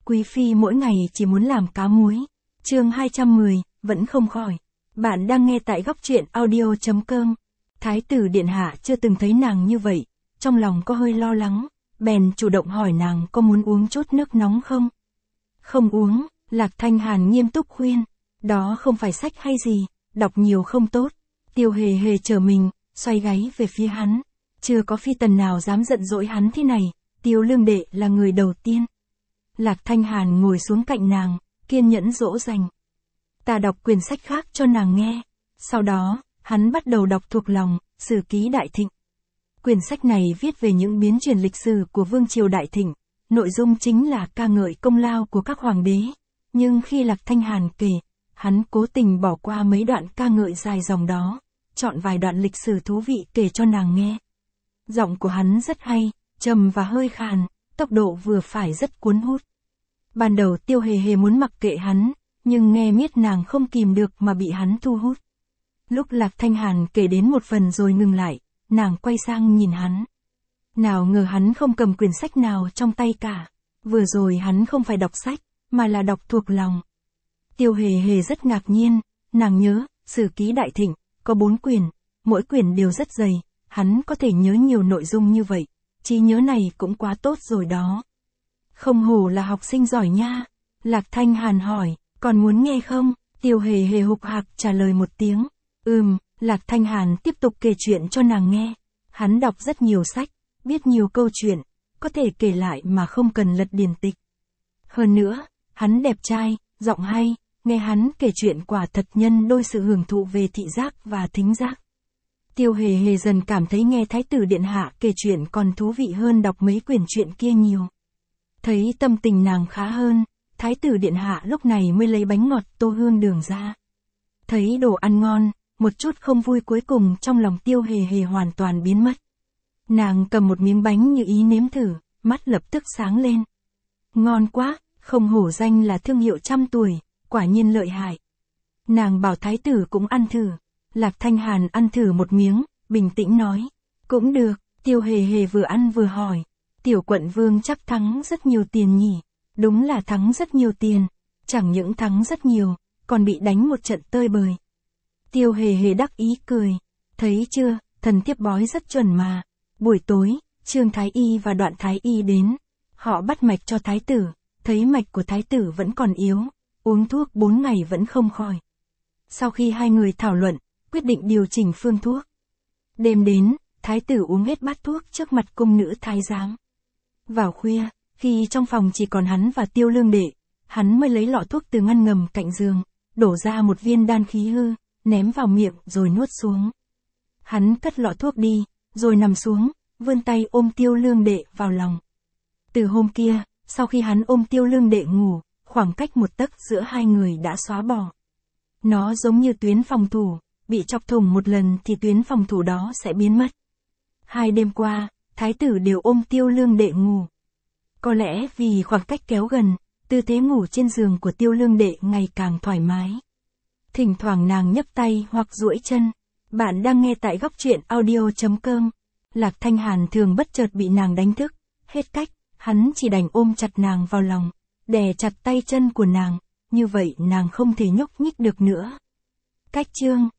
Quý phi mỗi ngày chỉ muốn làm cá muối. Chương 210, vẫn không khỏi. Bạn đang nghe tại góc truyện audio.com. Thái tử điện hạ chưa từng thấy nàng như vậy, trong lòng có hơi lo lắng, bèn chủ động hỏi nàng có muốn uống chút nước nóng không? Không uống, Lạc Thanh Hàn nghiêm túc khuyên. Đó không phải sách hay gì, đọc nhiều không tốt. Tiêu Hề Hề trở mình, xoay gáy về phía hắn. Chưa có phi tần nào dám giận dỗi hắn thế này, Tiêu Lương đệ là người đầu tiên. Lạc Thanh Hàn ngồi xuống cạnh nàng, kiên nhẫn dỗ dành. Ta đọc quyển sách khác cho nàng nghe. Sau đó, hắn bắt đầu đọc thuộc lòng, Sử ký Đại Thịnh. Quyển sách này viết về những biến chuyển lịch sử của Vương triều Đại Thịnh. Nội dung chính là ca ngợi công lao của các hoàng đế. Nhưng khi Lạc Thanh Hàn kể, hắn cố tình bỏ qua mấy đoạn ca ngợi dài dòng đó, chọn vài đoạn lịch sử thú vị kể cho nàng nghe. Giọng của hắn rất hay, trầm và hơi khàn, tốc độ vừa phải rất cuốn hút. Ban đầu Tiêu Hề Hề muốn mặc kệ hắn, nhưng nghe miết nàng không kìm được mà bị hắn thu hút. Lúc Lạc Thanh Hàn kể đến một phần rồi ngừng lại, nàng quay sang nhìn hắn. Nào ngờ hắn không cầm quyển sách nào trong tay cả. Vừa rồi hắn không phải đọc sách, mà là đọc thuộc lòng. Tiêu Hề Hề rất ngạc nhiên, nàng nhớ, Sử ký Đại Thịnh, có 4 quyển, mỗi quyển đều rất dày, hắn có thể nhớ nhiều nội dung như vậy, trí nhớ này cũng quá tốt rồi đó. Không hổ là học sinh giỏi nha. Lạc Thanh Hàn hỏi, còn muốn nghe không? Tiêu Hề Hề hục hạc trả lời một tiếng. Lạc Thanh Hàn tiếp tục kể chuyện cho nàng nghe. Hắn đọc rất nhiều sách, biết nhiều câu chuyện, có thể kể lại mà không cần lật điển tịch. Hơn nữa, hắn đẹp trai, giọng hay, nghe hắn kể chuyện quả thật nhân đôi sự hưởng thụ về thị giác và thính giác. Tiêu Hề Hề dần cảm thấy nghe Thái tử điện hạ kể chuyện còn thú vị hơn đọc mấy quyển truyện kia nhiều. Thấy tâm tình nàng khá hơn, Thái tử điện hạ lúc này mới lấy bánh ngọt tô hương đường ra. Thấy đồ ăn ngon, một chút không vui cuối cùng trong lòng Tiêu Hề Hề hoàn toàn biến mất. Nàng cầm một miếng bánh như ý nếm thử, mắt lập tức sáng lên. Ngon quá, không hổ danh là thương hiệu trăm tuổi, quả nhiên lợi hại. Nàng bảo thái tử cũng ăn thử. Lạc Thanh Hàn ăn thử một miếng, bình tĩnh nói. Cũng được. Tiêu Hề Hề vừa ăn vừa hỏi. Tiểu quận vương chắc thắng rất nhiều tiền nhỉ? Đúng là thắng rất nhiều tiền. Chẳng những thắng rất nhiều, còn bị đánh một trận tơi bời. Tiêu Hề Hề đắc ý cười. Thấy chưa, thần thiếp bói rất chuẩn mà. Buổi tối, Trương Thái Y và Đoạn Thái Y đến. Họ bắt mạch cho thái tử. Thấy mạch của thái tử vẫn còn yếu. Uống thuốc 4 ngày vẫn không khỏi. Sau khi hai người thảo luận, quyết định điều chỉnh phương thuốc. Đêm đến, thái tử uống hết bát thuốc trước mặt cung nữ thái giám. Vào khuya, khi trong phòng chỉ còn hắn và Tiêu Lương đệ, hắn mới lấy lọ thuốc từ ngăn ngầm cạnh giường, đổ ra một viên đan khí hư, ném vào miệng rồi nuốt xuống. Hắn cất lọ thuốc đi, rồi nằm xuống, vươn tay ôm Tiêu Lương đệ vào lòng. Từ hôm kia, sau khi hắn ôm Tiêu Lương đệ ngủ, khoảng cách một tấc giữa hai người đã xóa bỏ. Nó giống như tuyến phòng thủ, bị chọc thủng một lần thì tuyến phòng thủ đó sẽ biến mất. 2 đêm qua, thái tử đều ôm Tiêu Lương đệ ngủ. Có lẽ vì khoảng cách kéo gần, tư thế ngủ trên giường của Tiêu Lương đệ ngày càng thoải mái. Thỉnh thoảng nàng nhấc tay hoặc duỗi chân. Bạn đang nghe tại góc truyện audio.com. Lạc Thanh Hàn thường bất chợt bị nàng đánh thức. Hết cách, hắn chỉ đành ôm chặt nàng vào lòng, đè chặt tay chân của nàng, như vậy nàng không thể nhúc nhích được nữa. Cách chương